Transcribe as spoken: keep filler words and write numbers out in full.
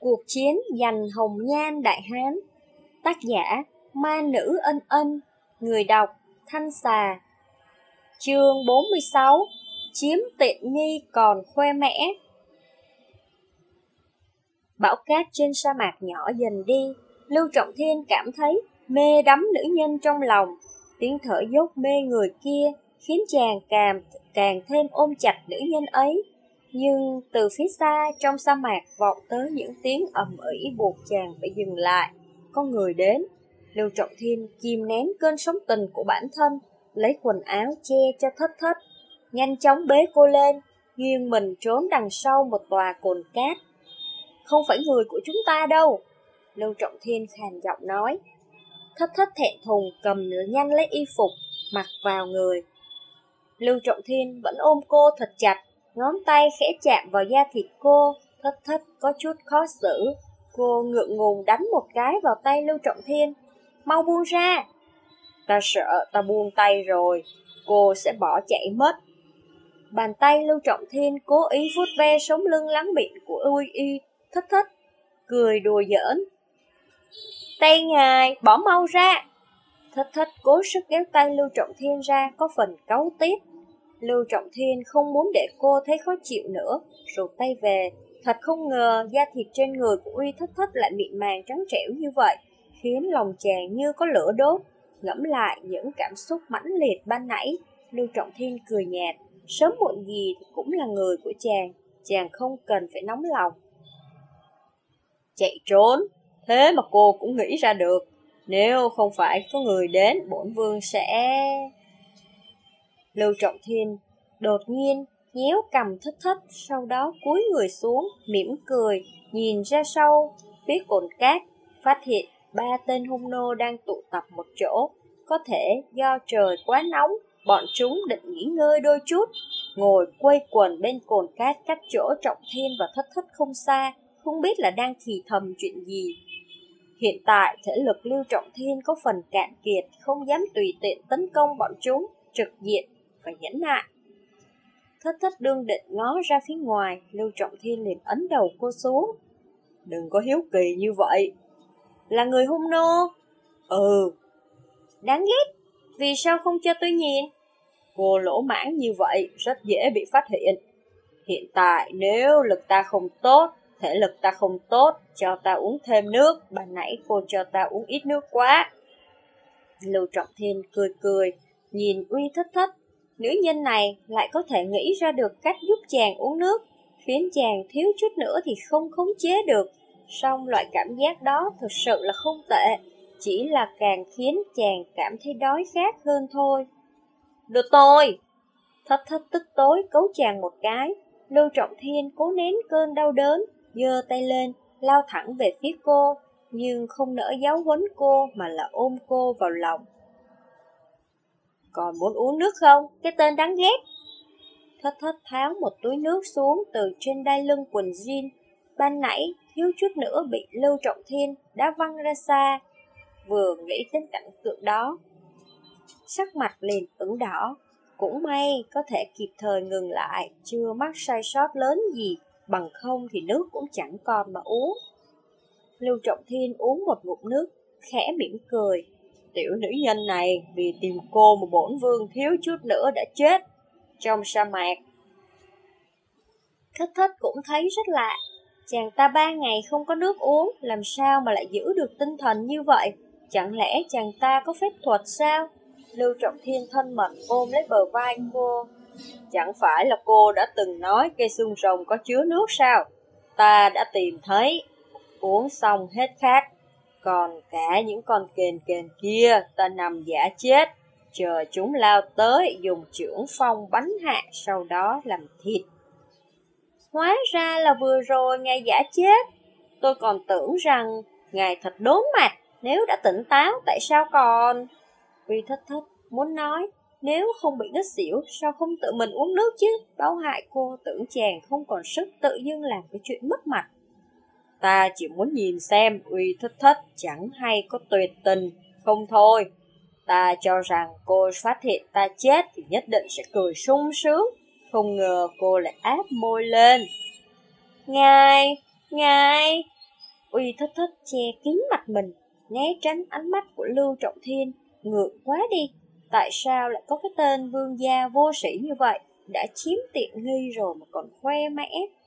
Cuộc chiến giành hồng nhan Đại Hán. Tác giả Ma Nữ Ân Ân. Người đọc Thanh Xà. Chương bốn mươi sáu. Chiếm tiện nghi còn khoe mẽ. Bão cát trên sa mạc nhỏ dần đi. Lưu Trọng Thiên cảm thấy mê đắm nữ nhân trong lòng. Tiếng thở dốc mê người kia khiến chàng càng, càng thêm ôm chặt nữ nhân ấy. Nhưng từ phía xa trong sa mạc vọng tới những tiếng ầm ĩ buộc chàng phải dừng lại. Có người đến. Lưu Trọng Thiên kìm nén cơn sóng tình của bản thân, lấy quần áo che cho Thất Thất, nhanh chóng bế cô lên, nghiêng mình trốn đằng sau một tòa cồn cát. Không phải người của chúng ta đâu, Lưu Trọng Thiên khàn giọng nói. Thất Thất thẹn thùng cầm nhanh lấy y phục mặc vào người. Lưu Trọng Thiên vẫn ôm cô thật chặt, ngón tay khẽ chạm vào da thịt cô. Thất Thất có chút khó xử. Cô ngượng ngùng đánh một cái vào tay Lưu Trọng Thiên. Mau buông ra. Ta sợ ta buông tay rồi cô sẽ bỏ chạy mất. Bàn tay Lưu Trọng Thiên cố ý vuốt ve sống lưng lắng mịn của Uy Y. Thất Thất cười đùa giỡn. Tay ngài, bỏ mau ra. Thất Thất cố sức kéo tay Lưu Trọng Thiên ra, có phần cáu tiết. Lưu Trọng Thiên không muốn để cô thấy khó chịu nữa, rụt tay về. Thật không ngờ da thịt trên người của Uy Thất Thất lại mịn màng trắng trẻo như vậy, khiến lòng chàng như có lửa đốt. Ngẫm lại những cảm xúc mãnh liệt ban nãy, Lưu Trọng Thiên cười nhạt. Sớm muộn gì thì cũng là người của chàng, chàng không cần phải nóng lòng. Chạy trốn, thế mà cô cũng nghĩ ra được. Nếu không phải có người đến, bổn vương sẽ... Lưu Trọng Thiên đột nhiên nhéo cằm Thất Thất, sau đó cúi người xuống, mỉm cười, nhìn ra sau phía cồn cát, phát hiện ba tên hung nô đang tụ tập một chỗ. Có thể do trời quá nóng, bọn chúng định nghỉ ngơi đôi chút, ngồi quây quần bên cồn cát cách chỗ Trọng Thiên và Thất Thất không xa, không biết là đang thì thầm chuyện gì. Hiện tại thể lực Lưu Trọng Thiên có phần cạn kiệt, không dám tùy tiện tấn công bọn chúng, trực diện phải nhẫn nại. Thất Thất đương định ngó ra phía ngoài, Lưu Trọng Thiên liền ấn đầu cô xuống. Đừng có hiếu kỳ như vậy. Là người hung nô? Ừ. Đáng ghét, vì sao không cho tôi nhìn? Cô lỗ mãng như vậy rất dễ bị phát hiện. Hiện tại nếu lực ta không tốt, thể lực ta không tốt, cho ta uống thêm nước. Ban nãy cô cho ta uống ít nước quá. Lưu Trọng Thiên cười cười, nhìn Uy Thất Thất. Nữ nhân này lại có thể nghĩ ra được cách giúp chàng uống nước, khiến chàng thiếu chút nữa thì không khống chế được. Song loại cảm giác đó thực sự là không tệ, chỉ là càng khiến chàng cảm thấy đói khát hơn thôi. Được tôi! Thất Thất tức tối cấu chàng một cái. Lưu Trọng Thiên cố nén cơn đau đớn, giơ tay lên, lao thẳng về phía cô, nhưng không nỡ giáo huấn cô mà là ôm cô vào lòng. Còn muốn uống nước không? Cái tên đáng ghét! Thất Thất tháo một túi nước xuống từ trên đai lưng quần jean. Ban nãy thiếu chút nữa bị Lưu Trọng Thiên đã văng ra xa. Vừa nghĩ đến cảnh tượng đó, sắc mặt liền ửng đỏ. Cũng may có thể kịp thời ngừng lại, chưa mắc sai sót lớn gì, bằng không thì nước cũng chẳng còn mà uống. Lưu Trọng Thiên uống một ngụm nước, khẽ mỉm cười. Tiểu nữ nhân này vì tìm cô mà bổn vương thiếu chút nữa đã chết trong sa mạc. Thất Thất cũng thấy rất lạ. Chàng ta ba ngày không có nước uống, làm sao mà lại giữ được tinh thần như vậy? Chẳng lẽ chàng ta có phép thuật sao? Lưu Trọng Thiên thân mật ôm lấy bờ vai cô. Chẳng phải là cô đã từng nói cây xương rồng có chứa nước sao? Ta đã tìm thấy, uống xong hết khát. Còn cả những con kền kền kia, ta nằm giả chết, chờ chúng lao tới, dùng chưởng phong bắn hạ, sau đó làm thịt. Hóa ra là vừa rồi ngài giả chết. Tôi còn tưởng rằng ngài thật đốn mặt, nếu đã tỉnh táo tại sao còn... Uy Thất Thất muốn nói, nếu không bị ngất xỉu, sao không tự mình uống nước chứ? Báo hại cô tưởng chàng không còn sức tự dưng làm cái chuyện mất mặt. Ta chỉ muốn nhìn xem Uy Thất Thất chẳng hay có tuyệt tình không thôi. Ta cho rằng cô phát hiện ta chết thì nhất định sẽ cười sung sướng. Không ngờ cô lại áp môi lên. Ngài, ngài, Uy thích thích che kín mặt mình, né tránh ánh mắt của Lưu Trọng Thiên. Ngược quá đi, tại sao lại có cái tên vương gia vô sĩ như vậy, đã chiếm tiện nghi rồi mà còn khoe mẽ,